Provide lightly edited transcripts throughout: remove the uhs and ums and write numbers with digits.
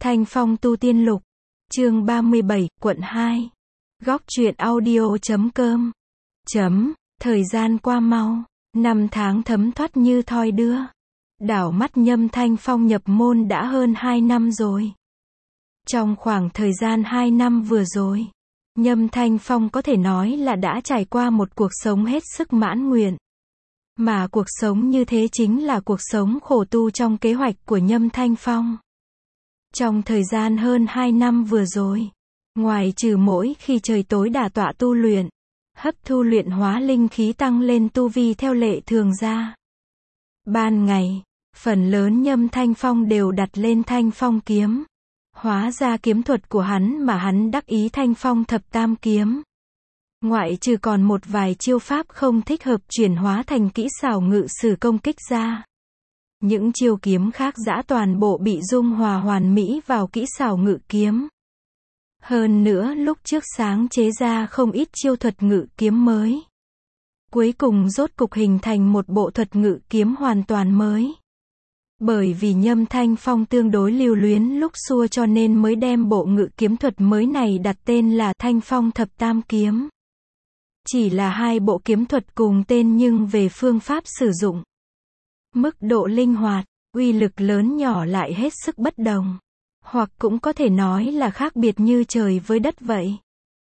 Thanh Phong tu tiên lục. Chương 37, quận 2. Góc truyện audio.com. Thời gian qua mau, 5 tháng thấm thoát như thoi đưa. Đảo mắt Nhâm Thanh Phong nhập môn đã hơn 2 năm rồi. Trong khoảng thời gian 2 năm vừa rồi, Nhâm Thanh Phong có thể nói là đã trải qua một cuộc sống hết sức mãn nguyện. Mà cuộc sống như thế chính là cuộc sống khổ tu trong kế hoạch của Nhâm Thanh Phong. Trong thời gian hơn 2 năm vừa rồi, ngoài trừ mỗi khi trời tối đả tọa tu luyện, hấp thu luyện hóa linh khí tăng lên tu vi theo lệ thường ra, ban ngày, phần lớn Nhâm Thanh Phong đều đặt lên Thanh Phong kiếm. Hóa ra kiếm thuật của hắn mà hắn đắc ý Thanh Phong thập tam kiếm. Ngoại trừ còn một vài chiêu pháp không thích hợp chuyển hóa thành kỹ xảo ngự sử công kích ra. Những chiêu kiếm khác dã toàn bộ bị dung hòa hoàn mỹ vào kỹ xảo ngự kiếm. Hơn nữa lúc trước sáng chế ra không ít chiêu thuật ngự kiếm mới. Cuối cùng rốt cục hình thành một bộ thuật ngự kiếm hoàn toàn mới. Bởi vì Nhâm Thanh Phong tương đối lưu luyến lúc xưa cho nên mới đem bộ ngự kiếm thuật mới này đặt tên là Thanh Phong thập tam kiếm. Chỉ là hai bộ kiếm thuật cùng tên nhưng về phương pháp sử dụng, mức độ linh hoạt, uy lực lớn nhỏ lại hết sức bất đồng. Hoặc cũng có thể nói là khác biệt như trời với đất vậy.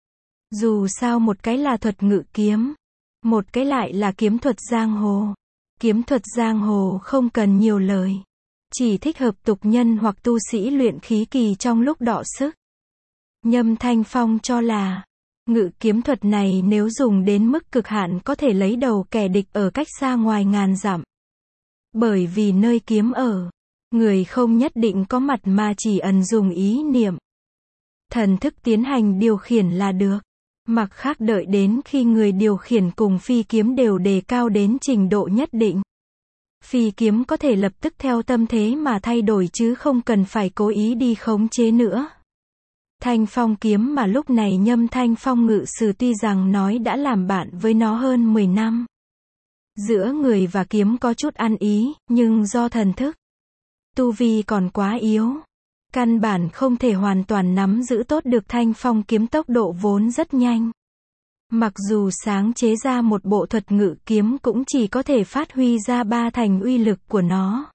Dù sao một cái là thuật ngự kiếm, một cái lại là kiếm thuật giang hồ. Kiếm thuật giang hồ không cần nhiều lời, chỉ thích hợp tục nhân hoặc tu sĩ luyện khí kỳ trong lúc đọ sức. Nhâm Thanh Phong cho là, ngự kiếm thuật này nếu dùng đến mức cực hạn có thể lấy đầu kẻ địch ở cách xa ngoài ngàn dặm. Bởi vì nơi kiếm ở, người không nhất định có mặt mà chỉ ẩn dùng ý niệm. Thần thức tiến hành điều khiển là được. Mặc khác đợi đến khi người điều khiển cùng phi kiếm đều đề cao đến trình độ nhất định. Phi kiếm có thể lập tức theo tâm thế mà thay đổi chứ không cần phải cố ý đi khống chế nữa. Thanh Phong kiếm mà lúc này Nhâm Thanh Phong ngự sử tuy rằng nói đã làm bạn với nó hơn 10 năm. Giữa người và kiếm có chút ăn ý, nhưng do thần thức, tu vi còn quá yếu. Căn bản không thể hoàn toàn nắm giữ tốt được Thanh Phong kiếm tốc độ vốn rất nhanh. Mặc dù sáng chế ra một bộ thuật ngự kiếm cũng chỉ có thể phát huy ra 3 thành uy lực của nó.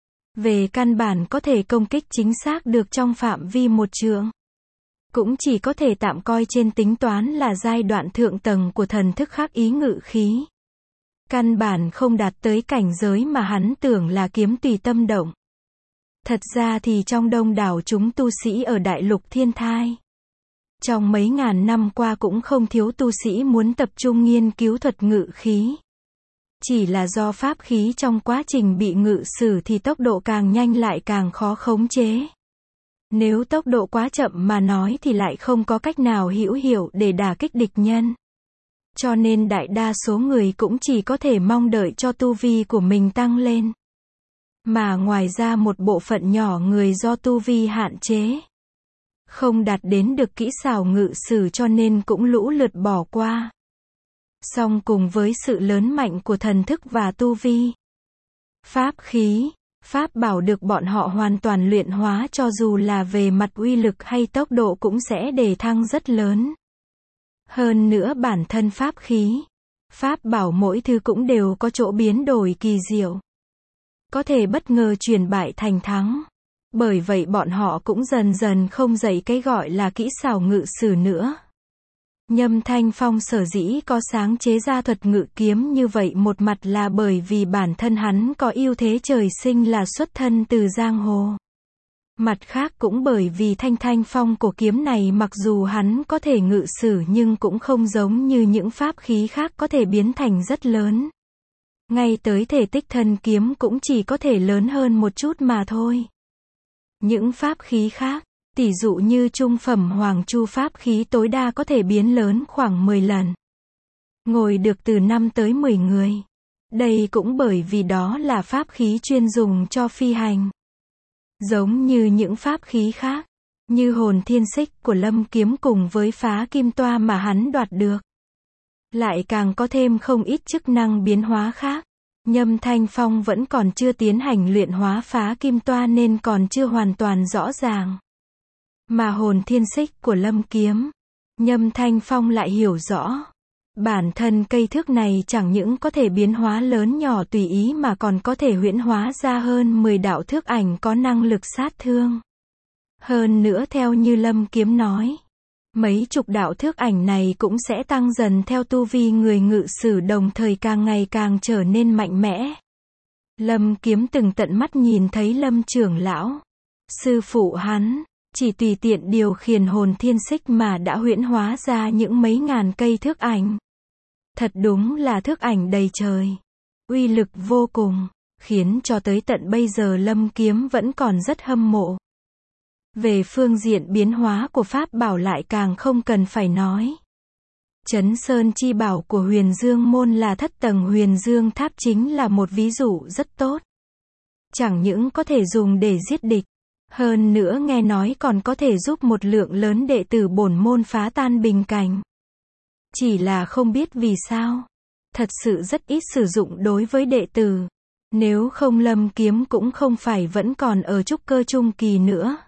Về căn bản có thể công kích chính xác được trong phạm vi 1 trượng. Cũng chỉ có thể tạm coi trên tính toán là giai đoạn thượng tầng của thần thức khắc ý ngự khí. Căn bản không đạt tới cảnh giới mà hắn tưởng là kiếm tùy tâm động. Thật ra thì trong đông đảo chúng tu sĩ ở đại lục thiên thai, trong mấy ngàn năm qua cũng không thiếu tu sĩ muốn tập trung nghiên cứu thuật ngự khí. Chỉ là do pháp khí trong quá trình bị ngự sử thì tốc độ càng nhanh lại càng khó khống chế. Nếu tốc độ quá chậm mà nói thì lại không có cách nào hữu hiệu để đả kích địch nhân. Cho nên đại đa số người cũng chỉ có thể mong đợi cho tu vi của mình tăng lên. Mà ngoài ra một bộ phận nhỏ người do tu vi hạn chế, không đạt đến được kỹ xảo ngự sử cho nên cũng lũ lượt bỏ qua. Song cùng với sự lớn mạnh của thần thức và tu vi, pháp khí, pháp bảo được bọn họ hoàn toàn luyện hóa cho dù là về mặt uy lực hay tốc độ cũng sẽ đề thăng rất lớn. Hơn nữa bản thân pháp khí, pháp bảo mỗi thứ cũng đều có chỗ biến đổi kỳ diệu. Có thể bất ngờ chuyển bại thành thắng. Bởi vậy bọn họ cũng dần dần không dạy cái gọi là kỹ xảo ngự sử nữa. Nhâm Thanh Phong sở dĩ có sáng chế ra thuật ngự kiếm như vậy một mặt là bởi vì bản thân hắn có ưu thế trời sinh là xuất thân từ giang hồ. Mặt khác cũng bởi vì Thanh Phong của kiếm này mặc dù hắn có thể ngự sử nhưng cũng không giống như những pháp khí khác có thể biến thành rất lớn. Ngay tới thể tích thân kiếm cũng chỉ có thể lớn hơn một chút mà thôi. Những pháp khí khác, tỷ dụ như trung phẩm hoàng chu pháp khí tối đa có thể biến lớn khoảng 10 lần. Ngồi được từ 5 tới 10 người. Đây cũng bởi vì đó là pháp khí chuyên dùng cho phi hành. Giống như những pháp khí khác, như hồn thiên xích của Lâm Kiếm cùng với phá kim toa mà hắn đoạt được. Lại càng có thêm không ít chức năng biến hóa khác. Nhâm Thanh Phong vẫn còn chưa tiến hành luyện hóa phá kim toa nên còn chưa hoàn toàn rõ ràng. Mà hồn thiên xích của Lâm Kiếm, Nhâm Thanh Phong lại hiểu rõ. Bản thân cây thước này chẳng những có thể biến hóa lớn nhỏ tùy ý mà còn có thể huyễn hóa ra hơn 10 đạo thước ảnh có năng lực sát thương. Hơn nữa theo như Lâm Kiếm nói, mấy chục đạo thước ảnh này cũng sẽ tăng dần theo tu vi người ngự sử, đồng thời càng ngày càng trở nên mạnh mẽ. Lâm Kiếm từng tận mắt nhìn thấy Lâm trưởng lão, sư phụ hắn, chỉ tùy tiện điều khiển hồn thiên xích mà đã huyễn hóa ra những mấy ngàn cây thước ảnh. Thật đúng là thước ảnh đầy trời. Uy lực vô cùng, khiến cho tới tận bây giờ Lâm Kiếm vẫn còn rất hâm mộ. Về phương diện biến hóa của pháp bảo lại càng không cần phải nói. Chấn Sơn chi bảo của Huyền Dương môn là thất tầng Huyền Dương tháp chính là một ví dụ rất tốt. Chẳng những có thể dùng để giết địch, hơn nữa nghe nói còn có thể giúp một lượng lớn đệ tử bổn môn phá tan bình cảnh. Chỉ là không biết vì sao, thật sự rất ít sử dụng đối với đệ tử. Nếu không Lâm Kiếm cũng không phải vẫn còn ở trúc cơ trung kỳ nữa.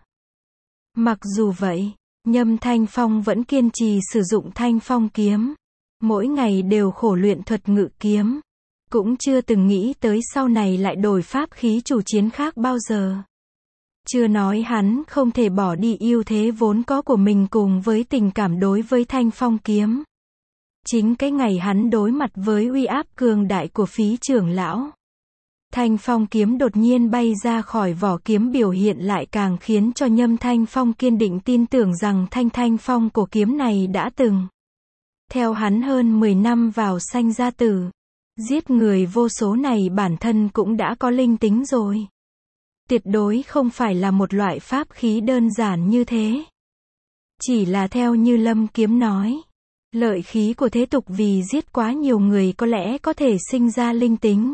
Mặc dù vậy, Nhâm Thanh Phong vẫn kiên trì sử dụng Thanh Phong kiếm. Mỗi ngày đều khổ luyện thuật ngự kiếm. Cũng chưa từng nghĩ tới sau này lại đổi pháp khí chủ chiến khác bao giờ. Chưa nói hắn không thể bỏ đi ưu thế vốn có của mình cùng với tình cảm đối với Thanh Phong kiếm. Chính cái ngày hắn đối mặt với uy áp cường đại của Phí trưởng lão, Thanh Phong kiếm đột nhiên bay ra khỏi vỏ kiếm biểu hiện lại càng khiến cho Nhâm Thanh Phong kiên định tin tưởng rằng Thanh Phong cổ kiếm này đã từng theo hắn hơn 10 năm vào sanh ra tử, giết người vô số này bản thân cũng đã có linh tính rồi. Tuyệt đối không phải là một loại pháp khí đơn giản như thế. Chỉ là theo như Lâm Kiếm nói, lợi khí của thế tục vì giết quá nhiều người có lẽ có thể sinh ra linh tính.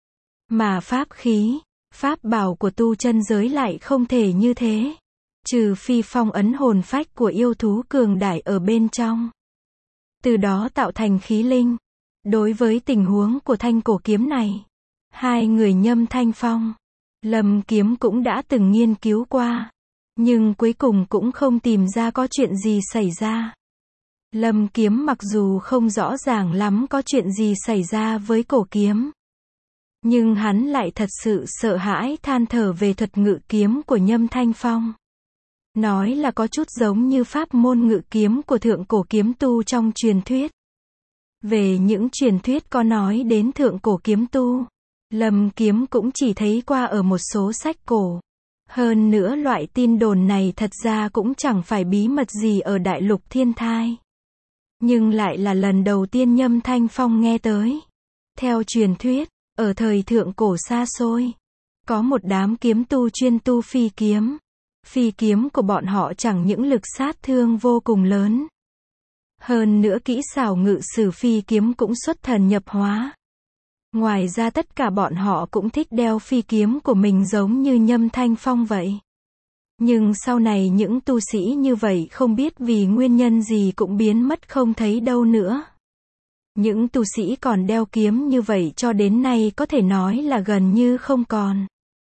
Mà pháp khí, pháp bảo của tu chân giới lại không thể như thế. Trừ phi phong ấn hồn phách của yêu thú cường đại ở bên trong. Từ đó tạo thành khí linh. Đối với tình huống của thanh cổ kiếm này, hai người Nhâm Thanh Phong, Lâm Kiếm cũng đã từng nghiên cứu qua. Nhưng cuối cùng cũng không tìm ra có chuyện gì xảy ra. Lâm Kiếm mặc dù không rõ ràng lắm có chuyện gì xảy ra với cổ kiếm, nhưng hắn lại thật sự sợ hãi than thở về thuật ngự kiếm của Nhâm Thanh Phong. Nói là có chút giống như pháp môn ngự kiếm của thượng cổ kiếm tu trong truyền thuyết. Về những truyền thuyết có nói đến thượng cổ kiếm tu, Lâm Kiếm cũng chỉ thấy qua ở một số sách cổ. Hơn nữa loại tin đồn này thật ra cũng chẳng phải bí mật gì ở đại lục thiên thai. Nhưng lại là lần đầu tiên Nhâm Thanh Phong nghe tới. Theo truyền thuyết, ở thời thượng cổ xa xôi, có một đám kiếm tu chuyên tu phi kiếm. Phi kiếm của bọn họ chẳng những lực sát thương vô cùng lớn. Hơn nữa kỹ xảo ngự sử phi kiếm cũng xuất thần nhập hóa. Ngoài ra tất cả bọn họ cũng thích đeo phi kiếm của mình giống như Nhâm Thanh Phong vậy. Nhưng sau này những tu sĩ như vậy không biết vì nguyên nhân gì cũng biến mất không thấy đâu nữa. Những tu sĩ còn đeo kiếm như vậy cho đến nay có thể nói là gần như không còn.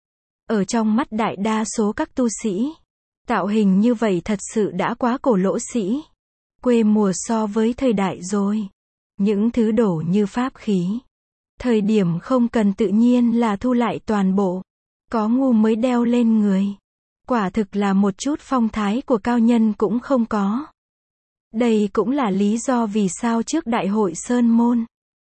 Ở trong mắt đại đa số các tu sĩ, tạo hình như vậy thật sự đã quá cổ lỗ sĩ. Quê mùa so với thời đại rồi. Những thứ đổ như pháp khí. Thời điểm không cần tự nhiên là thu lại toàn bộ. Có ngu mới đeo lên người. Quả thực là một chút phong thái của cao nhân cũng không có. Đây cũng là lý do vì sao trước đại hội Sơn Môn,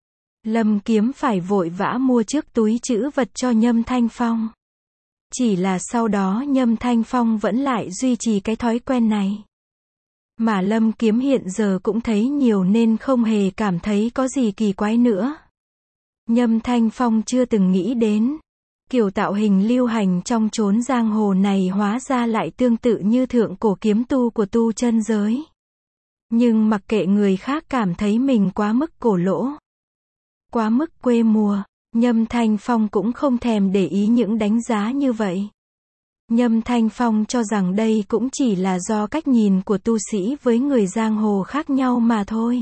Lâm Kiếm phải vội vã mua trước túi trữ vật cho Nhâm Thanh Phong. Chỉ là sau đó Nhâm Thanh Phong vẫn lại duy trì cái thói quen này. Mà Lâm Kiếm hiện giờ cũng thấy nhiều nên không hề cảm thấy có gì kỳ quái nữa. Nhâm Thanh Phong chưa từng nghĩ đến, kiểu tạo hình lưu hành trong chốn giang hồ này hóa ra lại tương tự như thượng cổ kiếm tu của tu chân giới. Nhưng mặc kệ người khác cảm thấy mình quá mức cổ lỗ, quá mức quê mùa, Nhâm Thanh Phong cũng không thèm để ý những đánh giá như vậy. Nhâm Thanh Phong cho rằng đây cũng chỉ là do cách nhìn của tu sĩ với người giang hồ khác nhau mà thôi.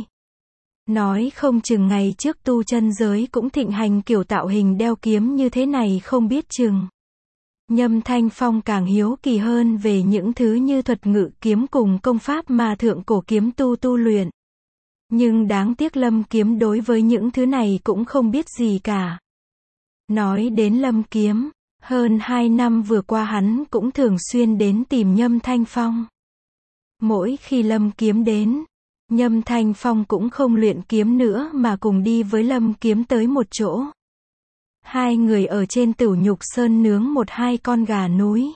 Nói không chừng ngày trước tu chân giới cũng thịnh hành kiểu tạo hình đeo kiếm như thế này không biết chừng. Nhâm Thanh Phong càng hiếu kỳ hơn về những thứ như thuật ngự kiếm cùng công pháp mà thượng cổ kiếm tu luyện. Nhưng đáng tiếc Lâm Kiếm đối với những thứ này cũng không biết gì cả. Nói đến Lâm Kiếm, hơn 2 năm vừa qua hắn cũng thường xuyên đến tìm Nhâm Thanh Phong. Mỗi khi Lâm Kiếm đến, Nhâm Thanh Phong cũng không luyện kiếm nữa mà cùng đi với Lâm Kiếm tới một chỗ. Hai người ở trên Tửu Nhục Sơn nướng 1-2 con gà núi,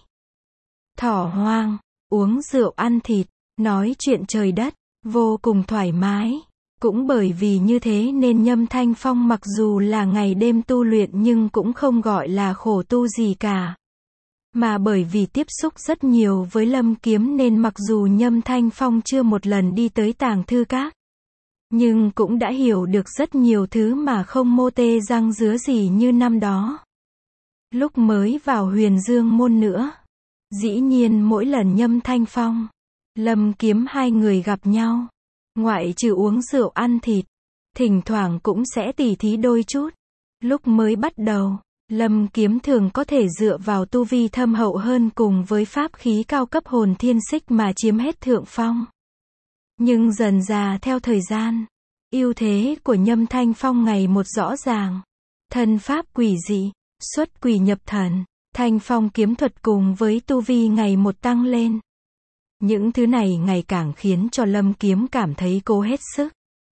thỏ hoang, uống rượu ăn thịt, nói chuyện trời đất, vô cùng thoải mái. Cũng bởi vì như thế nên Nhâm Thanh Phong mặc dù là ngày đêm tu luyện nhưng cũng không gọi là khổ tu gì cả. Mà bởi vì tiếp xúc rất nhiều với Lâm Kiếm nên mặc dù Nhâm Thanh Phong chưa một lần đi tới Tàng Thư Các, nhưng cũng đã hiểu được rất nhiều thứ mà không mô tê răng rứa gì như năm đó. Lúc mới vào Huyền Dương môn nữa. Dĩ nhiên mỗi lần Nhâm Thanh Phong, Lâm Kiếm hai người gặp nhau, ngoại trừ uống rượu ăn thịt, thỉnh thoảng cũng sẽ tỉ thí đôi chút. Lúc mới bắt đầu, Lâm Kiếm thường có thể dựa vào tu vi thâm hậu hơn cùng với pháp khí cao cấp hồn thiên xích mà chiếm hết thượng phong. Nhưng dần dà theo thời gian, ưu thế của Nhâm Thanh Phong ngày một rõ ràng. Thân pháp quỷ dị, xuất quỷ nhập thần, Thanh Phong kiếm thuật cùng với tu vi ngày một tăng lên. Những thứ này ngày càng khiến cho Lâm Kiếm cảm thấy cố hết sức.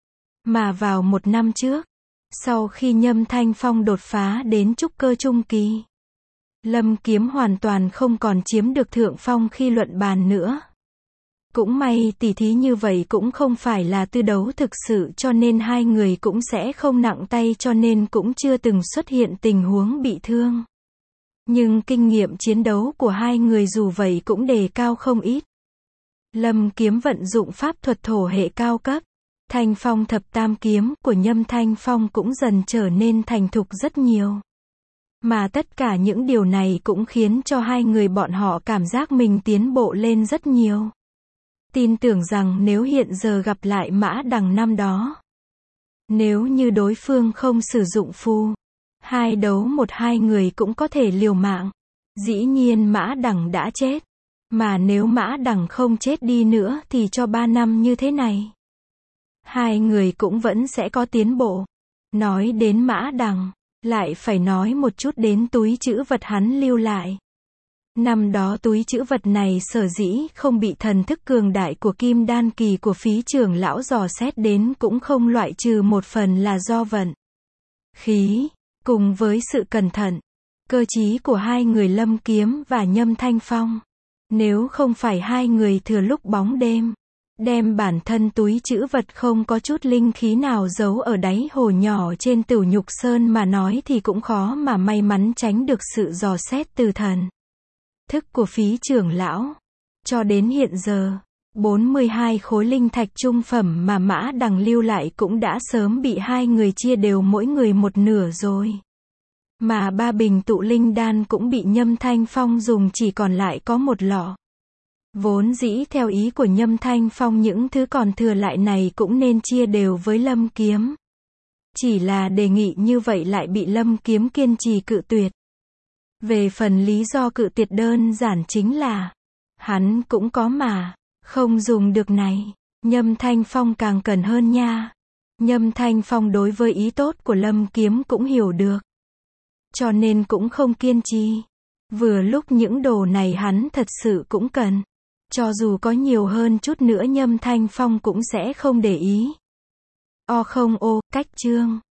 Mà vào 1 năm trước, sau khi Nhâm Thanh Phong đột phá đến trúc cơ trung kỳ, Lâm Kiếm hoàn toàn không còn chiếm được thượng phong khi luận bàn nữa. Cũng may tỉ thí như vậy cũng không phải là tư đấu thực sự cho nên hai người cũng sẽ không nặng tay cho nên cũng chưa từng xuất hiện tình huống bị thương. Nhưng kinh nghiệm chiến đấu của hai người dù vậy cũng đề cao không ít. Lâm Kiếm vận dụng pháp thuật thổ hệ cao cấp. Thanh Phong thập tam kiếm của Nhâm Thanh Phong cũng dần trở nên thành thục rất nhiều. Mà tất cả những điều này cũng khiến cho hai người bọn họ cảm giác mình tiến bộ lên rất nhiều. Tin tưởng rằng nếu hiện giờ gặp lại Mã Đằng năm đó, nếu như đối phương không sử dụng phù, 2 đấu 1 hai người cũng có thể liều mạng. Dĩ nhiên Mã Đằng đã chết. Mà nếu Mã Đằng không chết đi nữa thì cho 3 năm như thế này, hai người cũng vẫn sẽ có tiến bộ. Nói đến Mã Đằng, lại phải nói một chút đến túi trữ vật hắn lưu lại. Năm đó túi trữ vật này sở dĩ không bị thần thức cường đại của Kim Đan kỳ của Phí trưởng lão dò xét đến cũng không loại trừ một phần là do vận khí, cùng với sự cẩn thận, cơ trí của hai người Lâm Kiếm và Nhâm Thanh Phong. Nếu không phải hai người thừa lúc bóng đêm, đem bản thân túi trữ vật không có chút linh khí nào giấu ở đáy hồ nhỏ trên Tửu Nhục Sơn mà nói thì cũng khó mà may mắn tránh được sự dò xét từ thần thức của Phí trưởng lão. Cho đến hiện giờ, 42 khối linh thạch trung phẩm mà Mã Đằng lưu lại cũng đã sớm bị hai người chia đều mỗi người một nửa rồi. Mà 3 bình tụ linh đan cũng bị Nhâm Thanh Phong dùng chỉ còn lại có 1 lọ. Vốn dĩ theo ý của Nhâm Thanh Phong những thứ còn thừa lại này cũng nên chia đều với Lâm Kiếm. Chỉ là đề nghị như vậy lại bị Lâm Kiếm kiên trì cự tuyệt. Về phần lý do cự tuyệt đơn giản chính là hắn cũng có mà không dùng được này. Nhâm Thanh Phong càng cần hơn nha. Nhâm Thanh Phong đối với ý tốt của Lâm Kiếm cũng hiểu được, cho nên cũng không kiên trì. Vừa lúc những đồ này hắn thật sự cũng cần. Cho dù có nhiều hơn chút nữa Nhâm Thanh Phong cũng sẽ không để ý. Cách chương